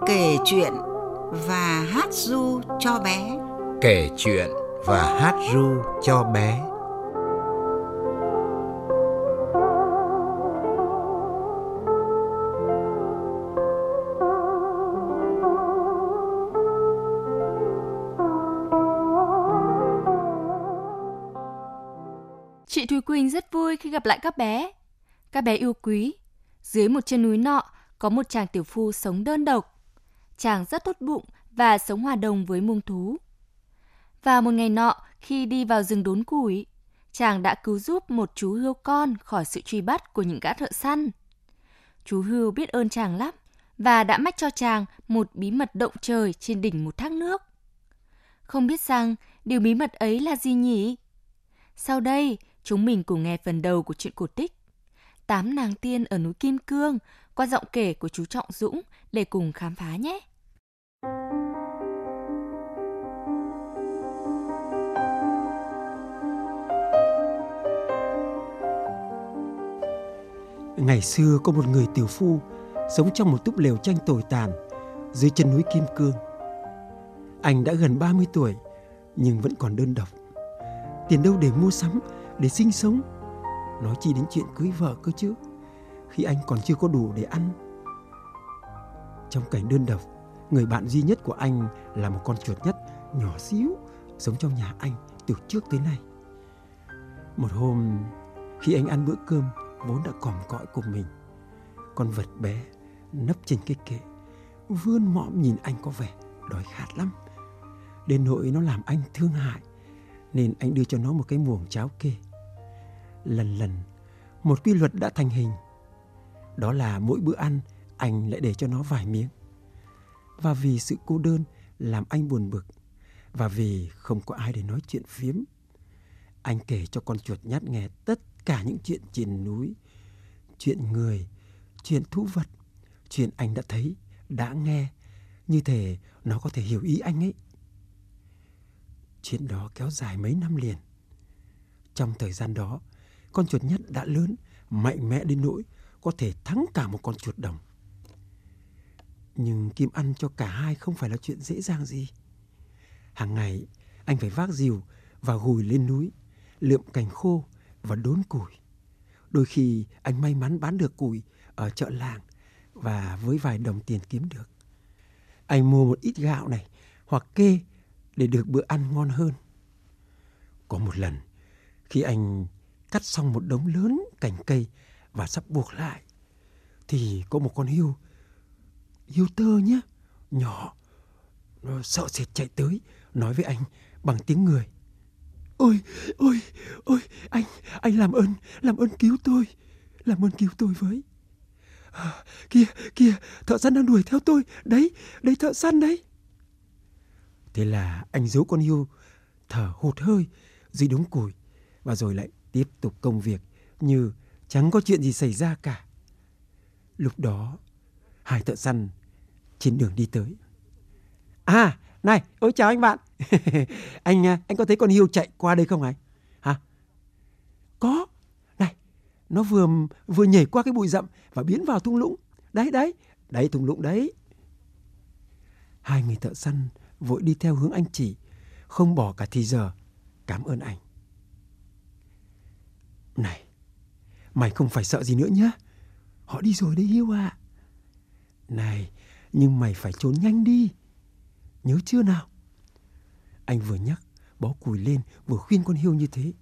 Kể chuyện và hát ru cho bé. Kể chuyện và hát ru cho bé. Chị Thùy Quỳnh rất vui khi gặp lại các bé. Các bé yêu quý. Dưới một chân núi nọ có một chàng tiểu phu sống đơn độc. Chàng rất tốt bụng và sống hòa đồng với muông thú. Vào một ngày nọ, khi đi vào rừng đốn củi, chàng đã cứu giúp một chú hươu con khỏi sự truy bắt của những gã thợ săn. Chú hươu biết ơn chàng lắm và đã mách cho chàng một bí mật động trời trên đỉnh một thác nước. Không biết rằng điều bí mật ấy là gì nhỉ? Sau đây, chúng mình cùng nghe phần đầu của truyện cổ tích 8 nàng tiên ở núi Kim Cương qua giọng kể của chú Trọng Dũng để cùng khám phá nhé. Ngày xưa có một người tiểu phu sống trong một túp lều tranh tồi tàn dưới chân núi Kim Cương. Anh đã gần 30 tuổi nhưng vẫn còn đơn độc. Tiền đâu để mua sắm, để sinh sống, nói chi đến chuyện cưới vợ cơ chứ, khi anh còn chưa có đủ để ăn. Trong cảnh đơn độc, người bạn duy nhất của anh là một con chuột nhắt nhỏ xíu sống trong nhà anh từ trước tới nay. Một hôm, khi anh ăn bữa cơm vốn đã còm cõi của mình, con vật bé nấp trên cái kệ vươn mõm nhìn anh có vẻ đói khát lắm, đến nỗi nó làm anh thương hại, nên anh đưa cho nó một cái muỗng cháo kê. Lần lần một quy luật đã thành hình, đó là mỗi bữa ăn anh lại để cho nó vài miếng. Và vì sự cô đơn làm anh buồn bực, và vì không có ai để nói chuyện phiếm, anh kể cho con chuột nhắt nghe tất cả những chuyện trên núi, chuyện người, chuyện thú vật, chuyện anh đã thấy, đã nghe, như thể nó có thể hiểu ý anh ấy. Chuyện đó kéo dài mấy năm liền. Trong thời gian đó, con chuột nhắt đã lớn, mạnh mẽ đến nỗi có thể thắng cả một con chuột đồng. Nhưng kiếm ăn cho cả hai không phải là chuyện dễ dàng gì. Hàng ngày, anh phải vác rìu và gùi lên núi, lượm cành khô và đốn củi. Đôi khi anh may mắn bán được củi ở chợ làng và với vài đồng tiền kiếm được, anh mua một ít gạo này hoặc kê để được bữa ăn ngon hơn. Có một lần, khi anh cắt xong một đống lớn cành cây và sắp buộc lại, thì có một con hươu tơ nhé, nhỏ, nó sợ sệt chạy tới, nói với anh bằng tiếng người: Ôi, anh làm ơn cứu tôi với. Kìa, thợ săn đang đuổi theo tôi, đấy thợ săn đấy. Thế là anh giấu con hươu thở hụt hơi dưới đống củi và rồi lại tiếp tục công việc như chẳng có chuyện gì xảy ra cả. Lúc đó, hai thợ săn trên đường đi tới. À, này, ôi chào anh bạn. Anh có thấy con hươu chạy qua đây không anh? Hả? Có. Này, nó vừa nhảy qua cái bụi rậm và biến vào thung lũng. Đấy thung lũng đấy. Hai người thợ săn vội đi theo hướng anh chỉ, không bỏ cả thì giờ. Cảm ơn anh. Này, mày không phải sợ gì nữa nhá. Họ đi rồi đấy hươu à. Này, nhưng mày phải trốn nhanh đi, nhớ chưa nào? Anh vừa nhắc, bó củi lên, vừa khuyên con hươu như thế.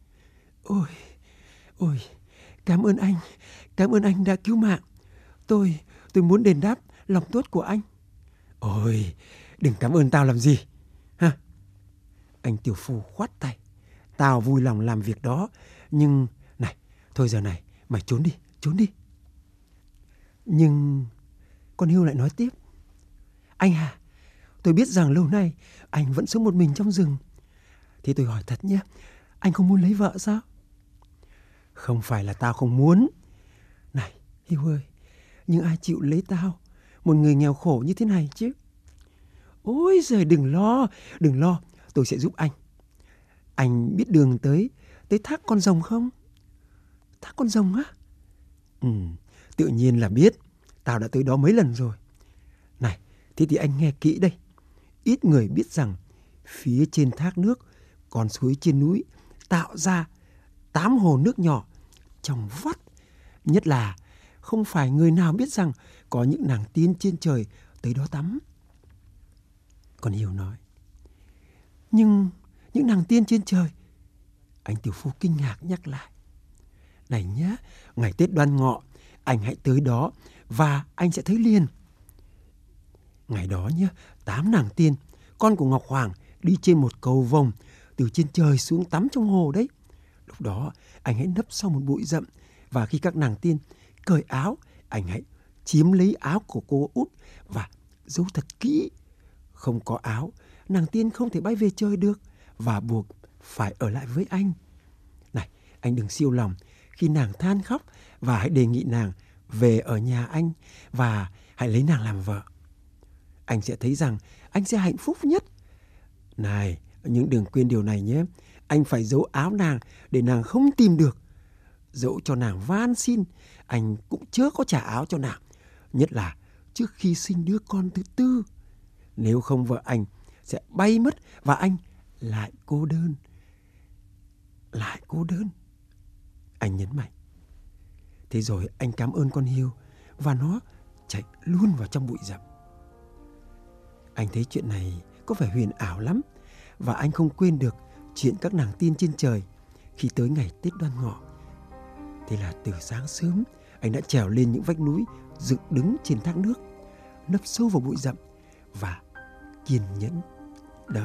Ôi, cảm ơn anh đã cứu mạng. Tôi muốn đền đáp lòng tốt của anh. Ôi, đừng cảm ơn tao làm gì ha. Anh tiểu phu khoát tay. Tao vui lòng làm việc đó, nhưng này, thôi giờ này mày trốn đi. Nhưng con hươu lại nói tiếp: Anh à, tôi biết rằng lâu nay anh vẫn sống một mình trong rừng. Thế tôi hỏi thật nhé, anh không muốn lấy vợ sao? Không phải là tao không muốn. Này, hươu ơi, nhưng ai chịu lấy tao, một người nghèo khổ như thế này chứ? Ôi giời, đừng lo, tôi sẽ giúp anh. Anh biết đường tới thác con rồng không? Thác con rồng á? Tự nhiên là biết, tao đã tới đó mấy lần rồi. Này, Thế thì anh nghe kỹ đây. Ít người biết rằng phía trên thác nước, con suối trên núi tạo ra 8 hồ nước nhỏ trong vắt. Nhất là không phải người nào biết rằng có những nàng tiên trên trời tới đó tắm. Con Hiếu nói, nhưng những nàng tiên trên trời? Anh tiểu phu kinh ngạc nhắc lại. Này nhá, ngày Tết Đoan Ngọ, anh hãy tới đó và anh sẽ thấy liền. Ngày đó nhá, 8 nàng tiên, con của Ngọc Hoàng, đi trên một cầu vồng từ trên trời xuống tắm trong hồ đấy. Lúc đó anh hãy nấp sau một bụi rậm, và khi các nàng tiên cởi áo, anh hãy chiếm lấy áo của cô út và giấu thật kỹ. Không có áo, nàng tiên không thể bay về trời được và buộc phải ở lại với anh. Này, anh đừng siêu lòng khi nàng than khóc, và hãy đề nghị nàng về ở nhà anh và hãy lấy nàng làm vợ. Anh sẽ thấy rằng anh sẽ hạnh phúc nhất. Này, nhưng đừng quên điều này nhé. Anh phải giấu áo nàng để nàng không tìm được. Dẫu cho nàng van xin, anh cũng chớ có trả áo cho nàng. Nhất là trước khi sinh đứa con thứ tư. Nếu không, vợ anh sẽ bay mất và anh lại cô đơn. Lại cô đơn. Anh nhấn mạnh. Thế rồi anh cảm ơn con Hiêu và nó chạy luôn vào trong bụi rậm. Anh thấy chuyện này có vẻ huyền ảo lắm, và anh không quên được chuyện các nàng tiên trên trời khi tới ngày Tết Đoan Ngọ. Thế là từ sáng sớm, anh đã trèo lên những vách núi dựng đứng trên thác nước, nấp sâu vào bụi rậm và kiên nhẫn đợi.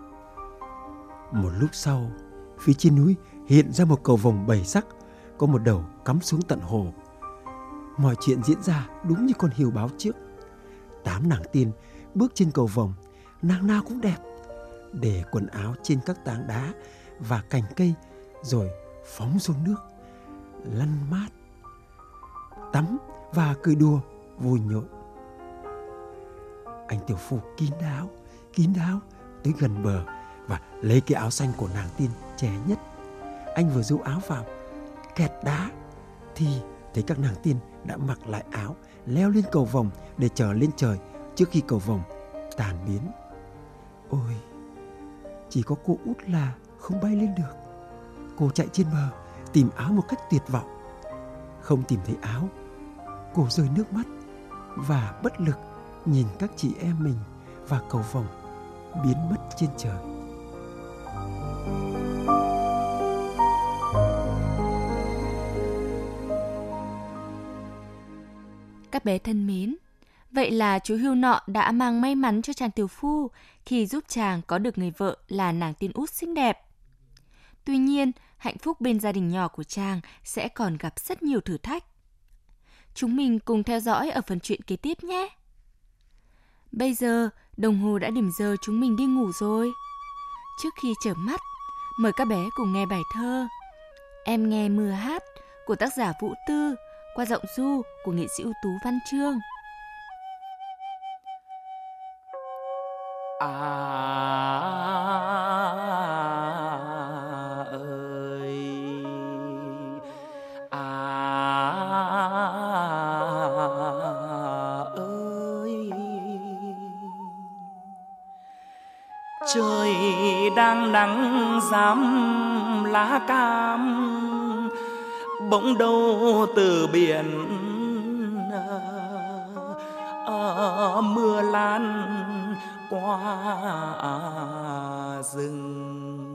Một lúc sau, phía trên núi hiện ra một cầu vồng 7 sắc, có một đầu cắm xuống tận hồ. Mọi chuyện diễn ra đúng như con Hiêu báo trước. 8 nàng tiên bước trên cầu vồng, nàng nào cũng đẹp, để quần áo trên các tảng đá và cành cây, rồi phóng xuống nước, lăn mát, tắm và cười đùa vui nhộn. Anh tiểu phu kín đáo tới gần bờ và lấy cái áo xanh của nàng tiên trẻ nhất. Anh vừa giấu áo vào kẹt đá thì thấy các nàng tiên đã mặc lại áo, leo lên cầu vồng để trở lên trời trước khi cầu vồng tàn biến. Ôi, chỉ có cô út là không bay lên được. Cô chạy trên bờ tìm áo một cách tuyệt vọng. Không tìm thấy áo, cô rơi nước mắt và bất lực nhìn các chị em mình và cầu vồng biến mất trên trời. Các bé thân mến, vậy là chú Hiêu nọ đã mang may mắn cho chàng tiểu phu khi giúp chàng có được người vợ là nàng tiên út xinh đẹp. Tuy nhiên, hạnh phúc bên gia đình nhỏ của chàng sẽ còn gặp rất nhiều thử thách. Chúng mình cùng theo dõi ở phần truyện kế tiếp nhé. Bây giờ, đồng hồ đã điểm giờ chúng mình đi ngủ rồi. Trước khi chợp mắt, mời các bé cùng nghe bài thơ Em nghe mưa hát của tác giả Vũ Tư qua giọng ru của nghệ sĩ ưu tú Văn Chương. Trời đang nắng rám lá cam, bỗng đâu từ biển mưa lan qua rừng.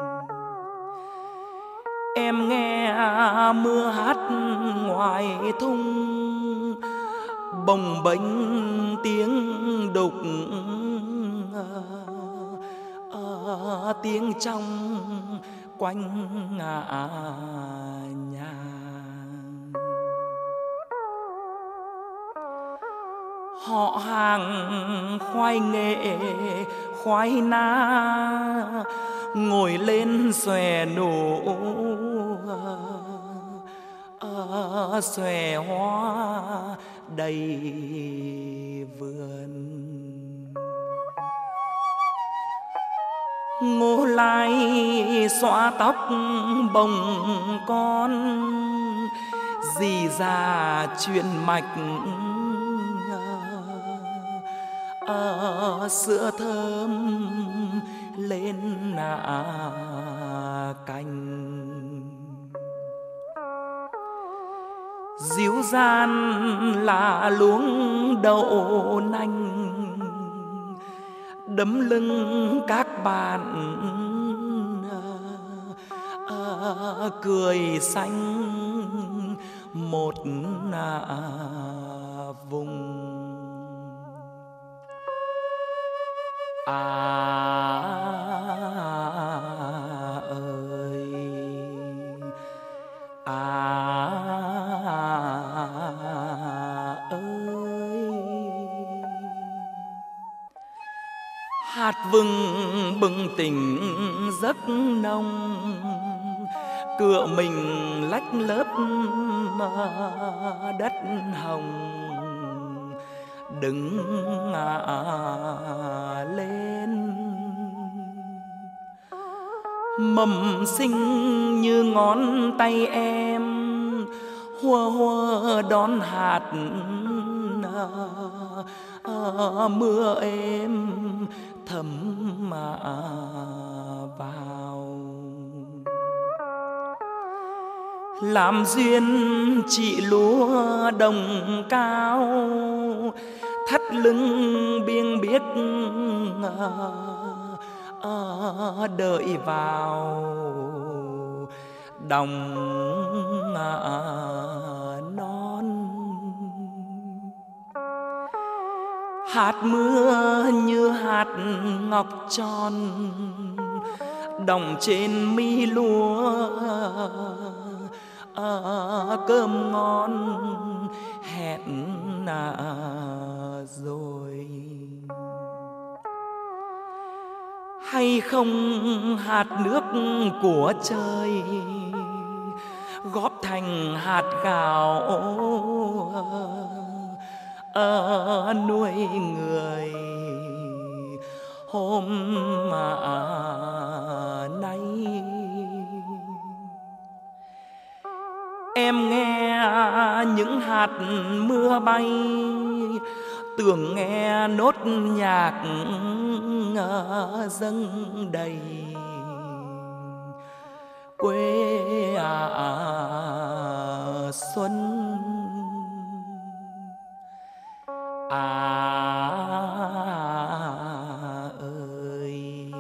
Em nghe mưa hát ngoài thung, bồng bềnh tiếng đục, tiếng trong quanh nhà. Họ hàng khoai nghệ khoai na ngồi lên xòe nổ, xòe hoa đầy vườn. Ngô Lai xõa tóc bồng con, dì già chuyện mạch sữa thơm lên cành. Díu gian là luống đậu nành, đấm lưng các bạn cười xanh một vùng. Hạt vừng bừng tỉnh giấc nồng, cựa mình lách lớp đất hồng. Đứng lên mầm xinh như ngón tay em, hua hua đón hạt mưa êm thấm vào. Làm duyên chị lúa đồng cao, thắt lưng biêng biếc đợi vào đồng non. Hạt mưa như hạt ngọc tròn đọng trên mi lúa, cơm ngon hẹn rồi. Hay không hạt nước của trời góp thành hạt gạo nuôi người hôm nay. Em nghe những hạt mưa bay, tưởng nghe nốt nhạc dâng đầy quê xuân. Ơi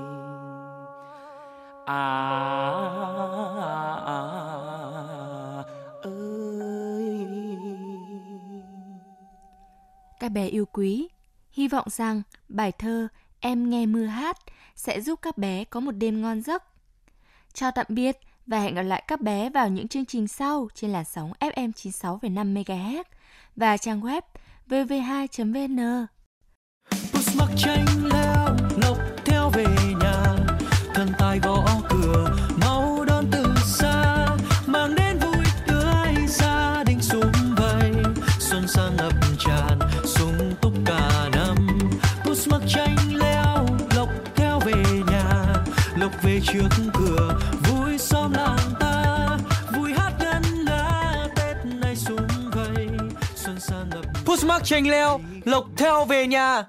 Các bé yêu quý, hy vọng rằng bài thơ Em nghe mưa hát sẽ giúp các bé có một đêm ngon giấc. Chào tạm biệt và hẹn gặp lại các bé vào những chương trình sau trên làn sóng FM 96,5 MHz và trang web vv2.vn. Bus mắc tranh leo lộc theo về nhà, thần tài gõ cửa mau đón từ xa, mang đến vui tươi gia đình sum vầy, xuân sang ngập tràn sung túc cả năm. Bus mắc tranh leo lộc theo về nhà, lộc về trước cửa vui xóm làng ta, vui hát ngân nga Tết nay sum vầy, xuân sang ngập. Bus mắc tranh leo lộc theo về nhà.